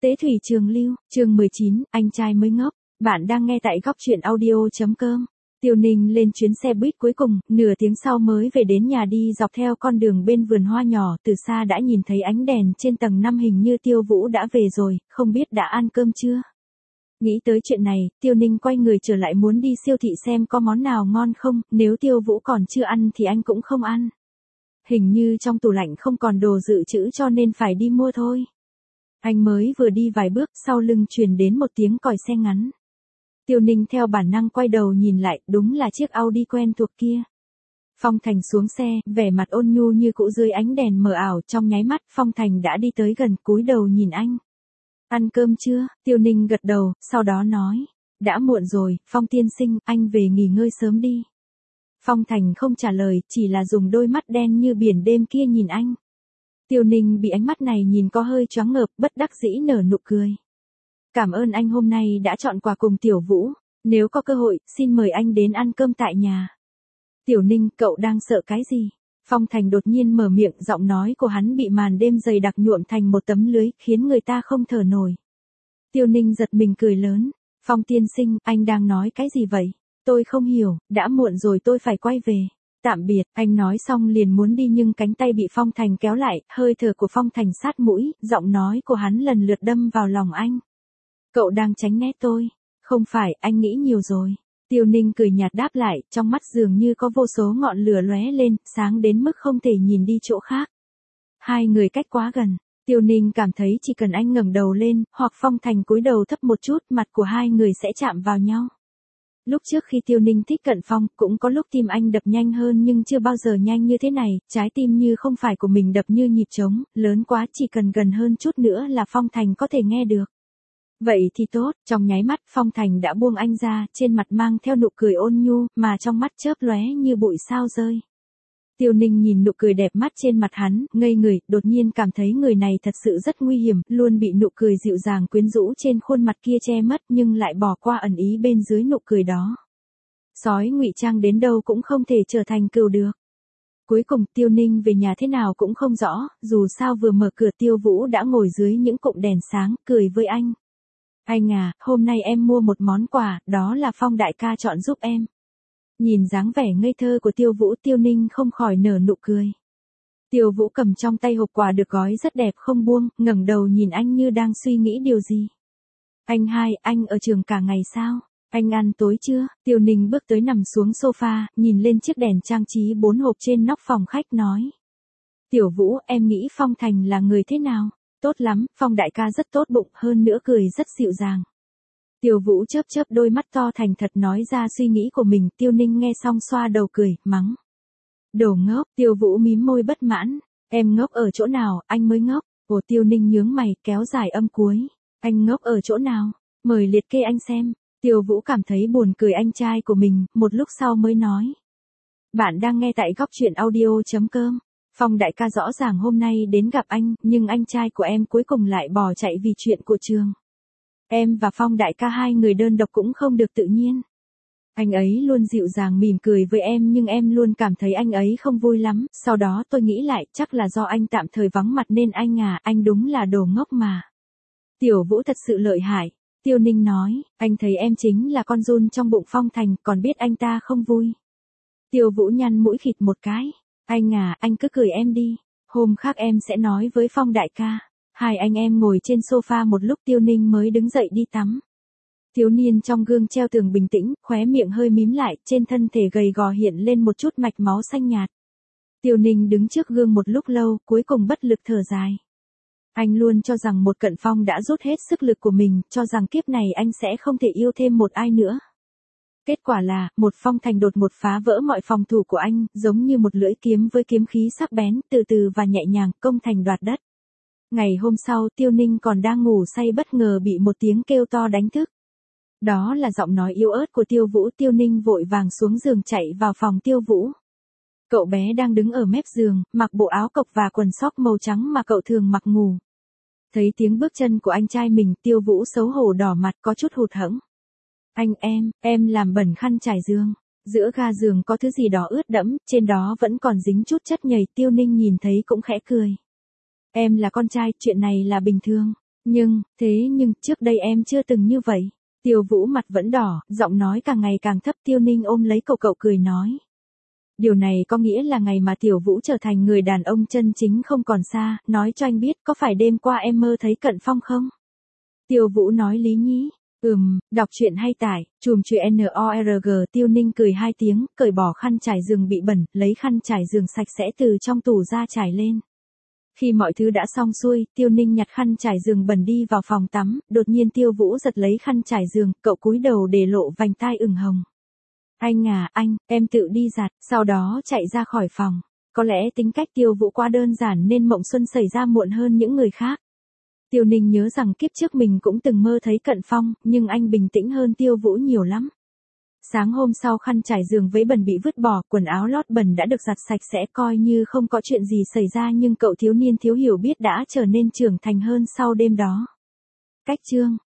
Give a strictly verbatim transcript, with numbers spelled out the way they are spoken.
Tế thủy trường lưu, chương mười chín, anh trai mới ngốc. Bạn đang nghe tại góc truyện audio.com. Tiêu Ninh lên chuyến xe buýt cuối cùng, nửa tiếng sau mới về đến nhà, đi dọc theo con đường bên vườn hoa nhỏ, từ xa đã nhìn thấy ánh đèn trên tầng năm, hình như Tiêu Vũ đã về rồi, không biết đã ăn cơm chưa. Nghĩ tới chuyện này, Tiêu Ninh quay người trở lại, muốn đi siêu thị xem có món nào ngon không, nếu Tiêu Vũ còn chưa ăn thì anh cũng không ăn. Hình như trong tủ lạnh không còn đồ dự trữ cho nên phải đi mua thôi. Anh mới vừa đi vài bước, sau lưng truyền đến một tiếng còi xe ngắn. Tiêu Ninh theo bản năng quay đầu nhìn lại, đúng là chiếc Audi quen thuộc kia. Phong Thành xuống xe, vẻ mặt ôn nhu như cũ dưới ánh đèn mờ ảo, trong nháy mắt Phong Thành đã đi tới gần, cúi đầu nhìn anh. Ăn cơm chưa? Tiêu Ninh gật đầu, sau đó nói. Đã muộn rồi, Phong tiên sinh, anh về nghỉ ngơi sớm đi. Phong Thành không trả lời, chỉ là dùng đôi mắt đen như biển đêm kia nhìn anh. Tiêu Ninh bị ánh mắt này nhìn có hơi choáng ngợp, bất đắc dĩ nở nụ cười. Cảm ơn anh hôm nay đã chọn quà cùng Tiểu Vũ, nếu có cơ hội, xin mời anh đến ăn cơm tại nhà. Tiểu Ninh, cậu đang sợ cái gì? Phong Thành đột nhiên mở miệng, giọng nói của hắn bị màn đêm dày đặc nhuộm thành một tấm lưới, khiến người ta không thở nổi. Tiêu Ninh giật mình cười lớn. Phong tiên sinh, anh đang nói cái gì vậy? Tôi không hiểu, đã muộn rồi, tôi phải quay về. Tạm biệt, anh nói xong liền muốn đi nhưng cánh tay bị Phong Thành kéo lại, hơi thở của Phong Thành sát mũi, giọng nói của hắn lần lượt đâm vào lòng anh. Cậu đang tránh né tôi. Không phải, anh nghĩ nhiều rồi. Tiêu Ninh cười nhạt đáp lại, trong mắt dường như có vô số ngọn lửa lóe lên, sáng đến mức không thể nhìn đi chỗ khác. Hai người cách quá gần. Tiêu Ninh cảm thấy chỉ cần anh ngẩng đầu lên, hoặc Phong Thành cúi đầu thấp một chút, mặt của hai người sẽ chạm vào nhau. Lúc trước khi Tiêu Ninh thích cận Phong, cũng có lúc tim anh đập nhanh hơn nhưng chưa bao giờ nhanh như thế này, trái tim như không phải của mình đập như nhịp trống, lớn quá, chỉ cần gần hơn chút nữa là Phong Thành có thể nghe được. Vậy thì tốt, trong nháy mắt Phong Thành đã buông anh ra, trên mặt mang theo nụ cười ôn nhu, mà trong mắt chớp lóe như bụi sao rơi. Tiêu Ninh nhìn nụ cười đẹp mắt trên mặt hắn, ngây người, đột nhiên cảm thấy người này thật sự rất nguy hiểm, luôn bị nụ cười dịu dàng quyến rũ trên khuôn mặt kia che mất nhưng lại bỏ qua ẩn ý bên dưới nụ cười đó. Sói ngụy trang đến đâu cũng không thể trở thành cừu được. Cuối cùng Tiêu Ninh về nhà thế nào cũng không rõ, dù sao vừa mở cửa Tiêu Vũ đã ngồi dưới những cụm đèn sáng, cười với anh. Anh à, hôm nay em mua một món quà, đó là Phong đại ca chọn giúp em. Nhìn dáng vẻ ngây thơ của Tiêu Vũ, Tiêu Ninh không khỏi nở nụ cười. Tiêu Vũ cầm trong tay hộp quà được gói rất đẹp không buông, ngẩng đầu nhìn anh như đang suy nghĩ điều gì. Anh hai, anh ở trường cả ngày sao? Anh ăn tối chưa? Tiêu Ninh bước tới nằm xuống sofa, nhìn lên chiếc đèn trang trí bốn hộp trên nóc phòng khách nói. Tiểu Vũ, em nghĩ Phong Thành là người thế nào? Tốt lắm, Phong đại ca rất tốt bụng, hơn nữa cười rất dịu dàng. Tiêu Vũ chớp chớp đôi mắt to thành thật nói ra suy nghĩ của mình, Tiêu Ninh nghe xong xoa đầu cười, mắng. Đồ ngốc, Tiêu Vũ mím môi bất mãn, em ngốc ở chỗ nào, anh mới ngốc. Ồ, Tiêu Ninh nhướng mày, kéo dài âm cuối, anh ngốc ở chỗ nào, mời liệt kê anh xem. Tiêu Vũ cảm thấy buồn cười anh trai của mình, một lúc sau mới nói. Bạn đang nghe tại góc truyện audio.com. Phong đại ca rõ ràng hôm nay đến gặp anh, nhưng anh trai của em cuối cùng lại bỏ chạy vì chuyện của trường. Em và Phong đại ca hai người đơn độc cũng không được tự nhiên. Anh ấy luôn dịu dàng mỉm cười với em nhưng em luôn cảm thấy anh ấy không vui lắm, sau đó tôi nghĩ lại chắc là do anh tạm thời vắng mặt nên anh à, anh đúng là đồ ngốc mà. Tiểu Vũ thật sự lợi hại. Tiêu Ninh nói, anh thấy em chính là con giun trong bụng Phong Thành, còn biết anh ta không vui. Tiêu Vũ nhăn mũi khịt một cái. Anh à, anh cứ cười em đi, hôm khác em sẽ nói với Phong đại ca. Hai anh em ngồi trên sofa một lúc, Tiêu Ninh mới đứng dậy đi tắm. Thiếu niên trong gương treo tường bình tĩnh, khóe miệng hơi mím lại, trên thân thể gầy gò hiện lên một chút mạch máu xanh nhạt. Tiêu Ninh đứng trước gương một lúc lâu, cuối cùng bất lực thở dài. Anh luôn cho rằng một Cận Phong đã rút hết sức lực của mình, cho rằng kiếp này anh sẽ không thể yêu thêm một ai nữa. Kết quả là, một Phong Thành đột một phá vỡ mọi phòng thủ của anh, giống như một lưỡi kiếm với kiếm khí sắc bén, từ từ và nhẹ nhàng, công thành đoạt đất. Ngày hôm sau, Tiêu Ninh còn đang ngủ say bất ngờ bị một tiếng kêu to đánh thức. Đó là giọng nói yếu ớt của Tiêu Vũ. Tiêu Ninh vội vàng xuống giường chạy vào phòng Tiêu Vũ. Cậu bé đang đứng ở mép giường, mặc bộ áo cộc và quần sóc màu trắng mà cậu thường mặc ngủ. Thấy tiếng bước chân của anh trai mình, Tiêu Vũ xấu hổ đỏ mặt, có chút hụt hẫng. Anh em, em làm bẩn khăn trải giường. Giữa ga giường có thứ gì đó ướt đẫm, trên đó vẫn còn dính chút chất nhầy. Tiêu Ninh nhìn thấy cũng khẽ cười. Em là con trai, chuyện này là bình thường. Nhưng, thế nhưng, trước đây em chưa từng như vậy. Tiêu Vũ mặt vẫn đỏ, giọng nói càng ngày càng thấp. Tiêu Ninh ôm lấy cậu cậu cười nói. Điều này có nghĩa là ngày mà Tiểu Vũ trở thành người đàn ông chân chính không còn xa, nói cho anh biết có phải đêm qua em mơ thấy Cận Phong không? Tiêu Vũ nói lý nhí. Ừm, đọc truyện hay tải, chùm chuyện N O R G. Tiêu Ninh cười hai tiếng, cởi bỏ khăn trải giường bị bẩn, lấy khăn trải giường sạch sẽ từ trong tủ ra trải lên. Khi mọi thứ đã xong xuôi, Tiêu Ninh nhặt khăn trải giường bẩn đi vào phòng tắm, đột nhiên Tiêu Vũ giật lấy khăn trải giường, cậu cúi đầu để lộ vành tai ửng hồng. Anh à, anh, em tự đi giặt, sau đó chạy ra khỏi phòng. Có lẽ tính cách Tiêu Vũ quá đơn giản nên mộng xuân xảy ra muộn hơn những người khác. Tiêu Ninh nhớ rằng kiếp trước mình cũng từng mơ thấy Cận Phong, nhưng anh bình tĩnh hơn Tiêu Vũ nhiều lắm. Sáng hôm sau khăn trải giường vấy bẩn bị vứt bỏ, quần áo lót bẩn đã được giặt sạch sẽ, coi như không có chuyện gì xảy ra, nhưng cậu thiếu niên thiếu hiểu biết đã trở nên trưởng thành hơn sau đêm đó. Cách chương